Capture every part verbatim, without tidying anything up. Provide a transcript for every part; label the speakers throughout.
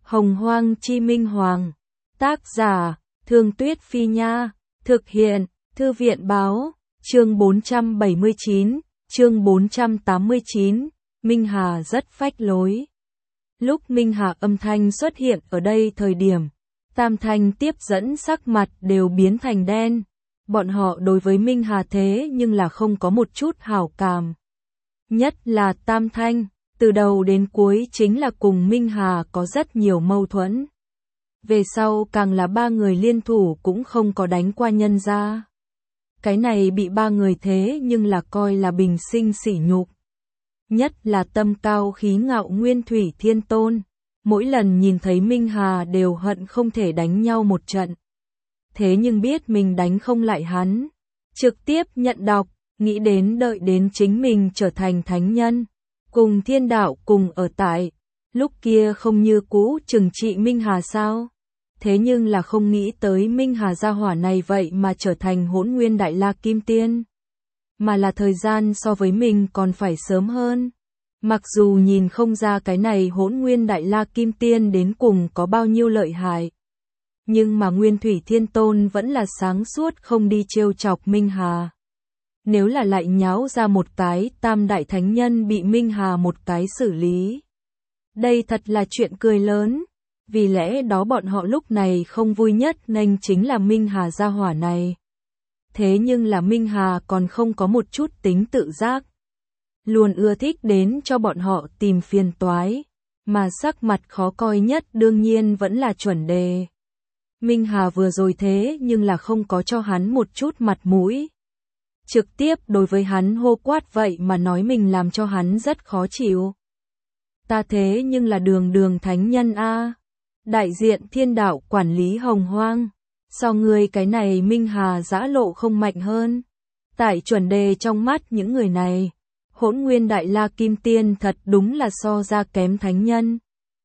Speaker 1: Hồng Hoang Chi Minh Hoàng. Tác giả, Thương Tuyết Phi Nha. Thực hiện, Thư viện Báo. Chương bốn trăm bảy mươi chín, chương bốn trăm tám mươi chín, Minh Hà rất phách lối. Lúc Minh Hà âm thanh xuất hiện ở đây thời điểm, Tam Thanh tiếp dẫn sắc mặt đều biến thành đen. Bọn họ đối với Minh Hà thế nhưng là không có một chút hảo cảm. Nhất là Tam Thanh, từ đầu đến cuối chính là cùng Minh Hà có rất nhiều mâu thuẫn. Về sau càng là ba người liên thủ cũng không có đánh qua nhân gia. Cái này bị ba người thế nhưng là coi là bình sinh sỉ nhục. Nhất là tâm cao khí ngạo Nguyên Thủy Thiên Tôn, mỗi lần nhìn thấy Minh Hà đều hận không thể đánh nhau một trận. Thế nhưng biết mình đánh không lại hắn, trực tiếp nhận độc, nghĩ đến đợi đến chính mình trở thành thánh nhân, cùng thiên đạo cùng ở tại, lúc kia không như cũ trừng trị Minh Hà sao? Thế nhưng là không nghĩ tới Minh Hà gia hỏa này vậy mà trở thành Hỗn Nguyên Đại La Kim Tiên. Mà là thời gian so với mình còn phải sớm hơn. Mặc dù nhìn không ra cái này Hỗn Nguyên Đại La Kim Tiên đến cùng có bao nhiêu lợi hại. Nhưng mà Nguyên Thủy Thiên Tôn vẫn là sáng suốt không đi trêu chọc Minh Hà. Nếu là lại nháo ra một cái Tam Đại Thánh Nhân bị Minh Hà một cái xử lý. Đây thật là chuyện cười lớn. Vì lẽ đó bọn họ lúc này không vui nhất nên chính là Minh Hà gia hỏa này. Thế nhưng là Minh Hà còn không có một chút tính tự giác. Luôn ưa thích đến cho bọn họ tìm phiền toái. Mà sắc mặt khó coi nhất đương nhiên vẫn là Chuẩn Đề. Minh Hà vừa rồi thế nhưng là không có cho hắn một chút mặt mũi. Trực tiếp đối với hắn hô quát vậy mà nói mình làm cho hắn rất khó chịu. Ta thế nhưng là đường đường thánh nhân a, đại diện thiên đạo quản lý hồng hoang. So người cái này Minh Hà giã lộ không mạnh hơn. Tại Chuẩn Đề trong mắt những người này, Hỗn Nguyên Đại La Kim Tiên thật đúng là so ra kém thánh nhân.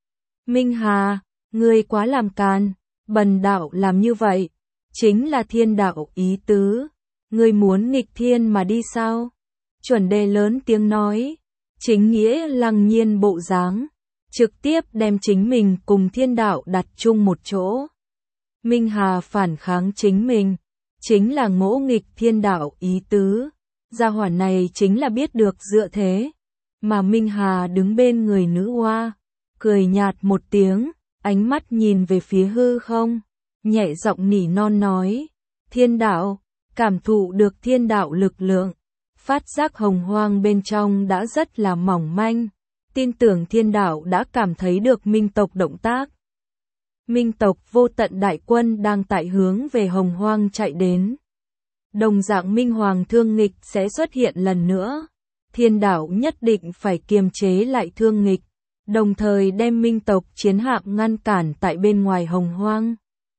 Speaker 1: Minh Hà, ngươi quá làm càn, bần đạo làm như vậy, chính là thiên đạo ý tứ. Ngươi muốn nghịch thiên mà đi sao? Chuẩn Đề lớn tiếng nói, chính nghĩa lăng nhiên bộ dáng, trực tiếp đem chính mình cùng thiên đạo đặt chung một chỗ. Minh Hà phản kháng chính mình, chính là ngỗ nghịch thiên đạo ý tứ. Gia hỏa này chính là biết được dựa thế. Mà Minh Hà đứng bên người nữ oa, cười nhạt một tiếng, ánh mắt nhìn về phía hư không, nhẹ giọng nỉ non nói, thiên đạo, cảm thụ được thiên đạo lực lượng, phát giác hồng hoang bên trong đã rất là mỏng manh, tin tưởng thiên đạo đã cảm thấy được Minh tộc động tác. Minh tộc vô tận đại quân đang tại hướng về hồng hoang chạy đến. Đồng dạng Minh Hoàng thương nghịch sẽ xuất hiện lần nữa. Thiên đạo nhất định phải kiềm chế lại thương nghịch, đồng thời đem Minh tộc chiến hạm ngăn cản tại bên ngoài hồng hoang.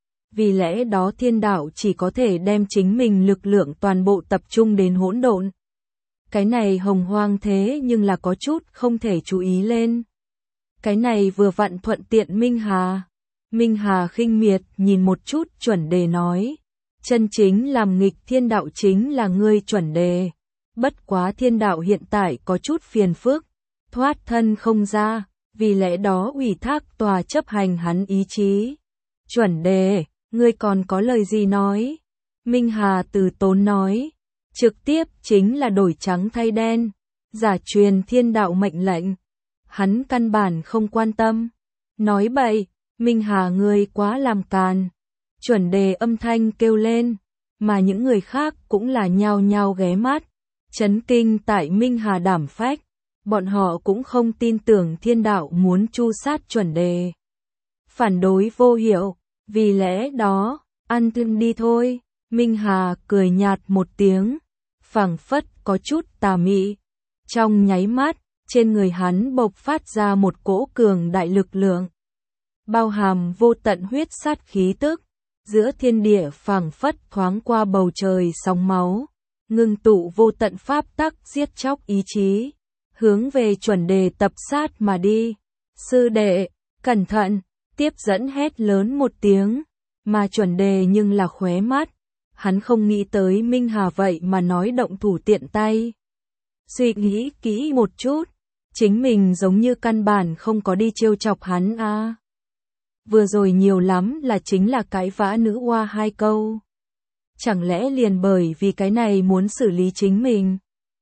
Speaker 1: Vì lẽ đó thiên đạo chỉ có thể đem chính mình lực lượng toàn bộ tập trung đến hỗn độn. Cái này hồng hoang thế nhưng là có chút không thể chú ý lên. Cái này vừa vặn thuận tiện Minh Hà. Minh Hà khinh miệt nhìn một chút Chuẩn Đề nói, chân chính làm nghịch thiên đạo chính là ngươi Chuẩn Đề. Bất quá thiên đạo hiện tại có chút phiền phức, thoát thân không ra, vì lẽ đó ủy thác tòa chấp hành hắn ý chí. Chuẩn Đề, ngươi còn có lời gì nói? Minh Hà từ tốn nói, trực tiếp chính là đổi trắng thay đen, giả truyền thiên đạo mệnh lệnh. Hắn căn bản không quan tâm. Nói bậy, Minh Hà ngươi quá làm càn. Chuẩn Đề âm thanh kêu lên, mà những người khác cũng là nhao nhao ghé mắt, chấn kinh tại Minh Hà đảm phách. Bọn họ cũng không tin tưởng thiên đạo muốn tru sát Chuẩn Đề. Phản đối vô hiệu, vì lẽ đó, ăn tương đi thôi. Minh Hà cười nhạt một tiếng, phảng phất có chút tà mị. Trong nháy mắt, trên người hắn bộc phát ra một cỗ cường đại lực lượng, bao hàm vô tận huyết sát khí tức. Giữa thiên địa phảng phất thoáng qua bầu trời sóng máu, ngưng tụ vô tận pháp tắc giết chóc ý chí, hướng về Chuẩn Đề tập sát mà đi. Sư đệ, cẩn thận, tiếp dẫn hét lớn một tiếng, mà Chuẩn Đề nhưng là khóe mắt. Hắn không nghĩ tới Minh Hà vậy mà nói động thủ tiện tay. Suy nghĩ kỹ một chút, chính mình giống như căn bản không có đi trêu chọc hắn a. vừa rồi nhiều lắm là chính là cãi vã nữ oa hai câu. Chẳng lẽ liền bởi vì cái này muốn xử lý chính mình?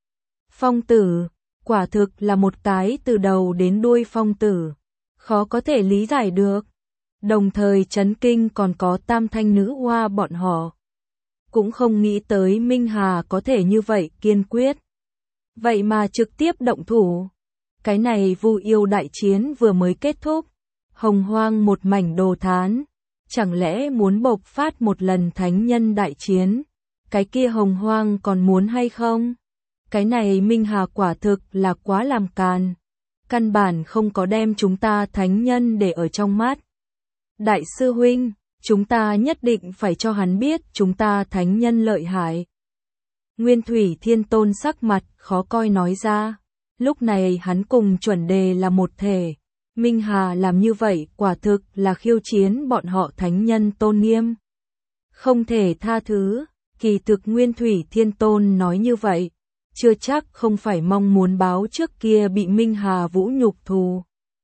Speaker 1: Phong tử, quả thực là một cái từ đầu đến đuôi phong tử, khó có thể lý giải được. Đồng thời chấn kinh còn có tam thanh nữ oa bọn họ. Cũng không nghĩ tới Minh Hà có thể như vậy kiên quyết. Vậy mà trực tiếp động thủ. Cái này Vu yêu đại chiến vừa mới kết thúc. Hồng Hoang một mảnh đồ thán. Chẳng lẽ muốn bộc phát một lần thánh nhân đại chiến? Cái kia Hồng Hoang còn muốn hay không? Cái này Minh Hà quả thực là quá làm càn. Căn bản không có đem chúng ta thánh nhân để ở trong mắt. Đại sư huynh, chúng ta nhất định phải cho hắn biết chúng ta thánh nhân lợi hại. Nguyên Thủy Thiên Tôn sắc mặt khó coi nói ra. Lúc này hắn cùng chuẩn đề là một thể. Minh Hà làm như vậy quả thực là khiêu chiến bọn họ thánh nhân tôn nghiêm. Không thể tha thứ, kỳ thực Nguyên Thủy Thiên Tôn nói như vậy. Chưa chắc không phải mong muốn báo trước kia bị Minh Hà vũ nhục thù.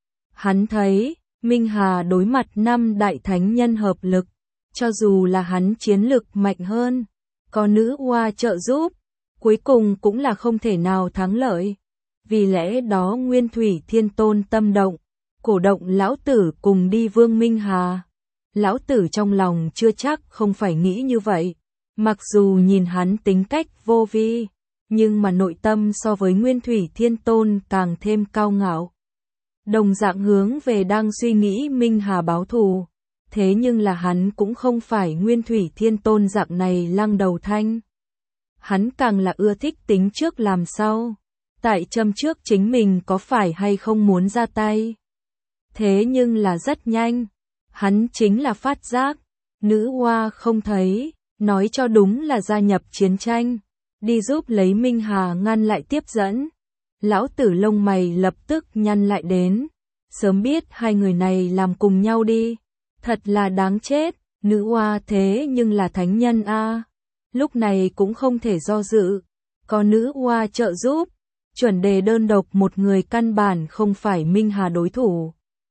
Speaker 1: Hắn thấy, Minh Hà đối mặt năm đại thánh nhân hợp lực, cho dù là hắn chiến lực mạnh hơn, có nữ oa trợ giúp, cuối cùng cũng là không thể nào thắng lợi. Vì lẽ đó Nguyên Thủy Thiên Tôn tâm động, cổ động lão tử cùng đi Vương Minh Hà. Lão tử trong lòng chưa chắc không phải nghĩ như vậy, mặc dù nhìn hắn tính cách vô vi, nhưng mà nội tâm so với Nguyên Thủy Thiên Tôn càng thêm cao ngạo. Đồng dạng hướng về đang suy nghĩ Minh Hà báo thù, thế nhưng là hắn cũng không phải Nguyên Thủy Thiên Tôn dạng này lăng đầu thanh. Hắn càng là ưa thích tính trước làm sau, tại châm trước chính mình có phải hay không muốn ra tay. Thế nhưng là rất nhanh, hắn chính là phát giác, nữ oa không thấy, nói cho đúng là gia nhập chiến tranh, đi giúp lấy Minh Hà ngăn lại tiếp dẫn. Lão tử lông mày lập tức nhăn lại đến, sớm biết hai người này làm cùng nhau đi, thật là đáng chết, nữ oa thế nhưng là thánh nhân a, lúc này cũng không thể do dự, có nữ oa trợ giúp, chuẩn đề đơn độc một người căn bản không phải Minh Hà đối thủ.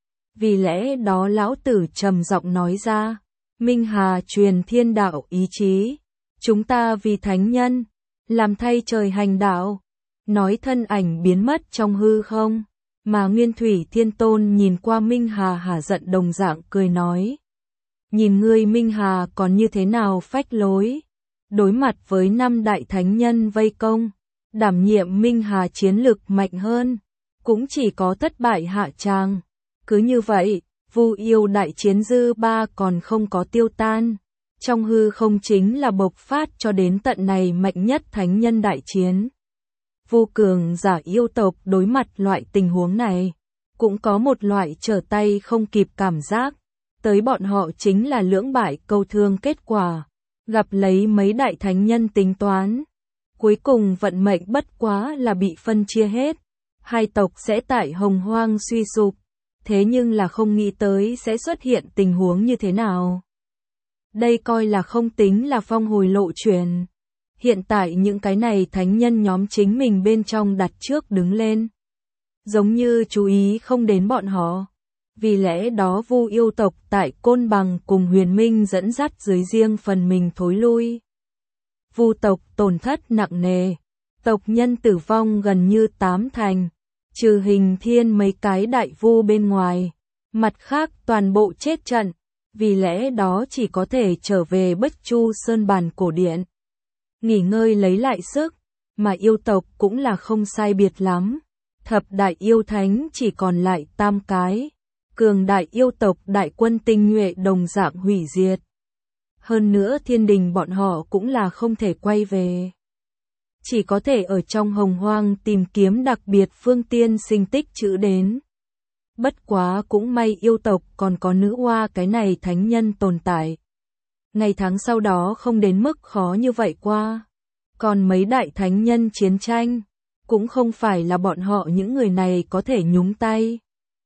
Speaker 1: Vì lẽ đó lão tử trầm giọng nói ra, Minh Hà truyền thiên đạo ý chí, chúng ta vì thánh nhân, làm thay trời hành đạo. Nói thân ảnh biến mất trong hư không, mà Nguyên Thủy Thiên Tôn nhìn qua Minh Hà hả giận đồng dạng cười nói. Nhìn ngươi Minh Hà còn như thế nào phách lối, đối mặt với năm đại thánh nhân vây công, đảm nhiệm Minh Hà chiến lực mạnh hơn, cũng chỉ có thất bại hạ tràng. Cứ như vậy, Vu yêu đại chiến dư ba còn không có tiêu tan, trong hư không chính là bộc phát cho đến tận này mạnh nhất thánh nhân đại chiến. Vu cường giả yêu tộc đối mặt loại tình huống này, cũng có một loại trở tay không kịp cảm giác, tới bọn họ chính là lưỡng bại câu thương kết quả, gặp lấy mấy đại thánh nhân tính toán. Cuối cùng vận mệnh bất quá là bị phân chia hết, hai tộc sẽ tại Hồng Hoang suy sụp, thế nhưng là không nghĩ tới sẽ xuất hiện tình huống như thế nào. Đây coi là không tính là phong hồi lộ truyền. Hiện tại những cái này thánh nhân nhóm chính mình bên trong đặt trước đứng lên. Giống như chú ý không đến bọn họ. Vì lẽ đó Vu yêu tộc tại Côn Bằng cùng Huyền Minh dẫn dắt dưới riêng phần mình thối lui. Vu tộc tổn thất nặng nề. Tộc nhân tử vong gần như tám thành. Trừ Hình Thiên mấy cái đại vu bên ngoài. Mặt khác toàn bộ chết trận. Vì lẽ đó chỉ có thể trở về Bích Chu Sơn Bản cổ điện. Nghỉ ngơi lấy lại sức, mà yêu tộc cũng là không sai biệt lắm. Thập đại yêu thánh chỉ còn lại tam cái. Cường đại yêu tộc đại quân tinh nhuệ đồng dạng hủy diệt. Hơn nữa thiên đình bọn họ cũng là không thể quay về. Chỉ có thể ở trong Hồng Hoang tìm kiếm đặc biệt phương tiên sinh tích trữ đến. Bất quá cũng may yêu tộc còn có nữ oa cái này thánh nhân tồn tại. Ngày tháng sau đó không đến mức khó như vậy qua. Còn mấy đại thánh nhân chiến tranh, cũng không phải là bọn họ những người này có thể nhúng tay.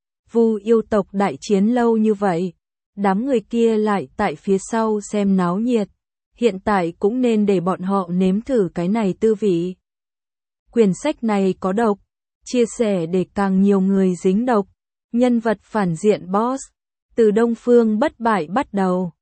Speaker 1: Vu yêu tộc đại chiến lâu như vậy, đám người kia lại tại phía sau xem náo nhiệt. Hiện tại cũng nên để bọn họ nếm thử cái này tư vị. Quyển sách này có độc, chia sẻ để càng nhiều người dính độc. Nhân vật phản diện boss, Từ Đông Phương bất bại bắt đầu.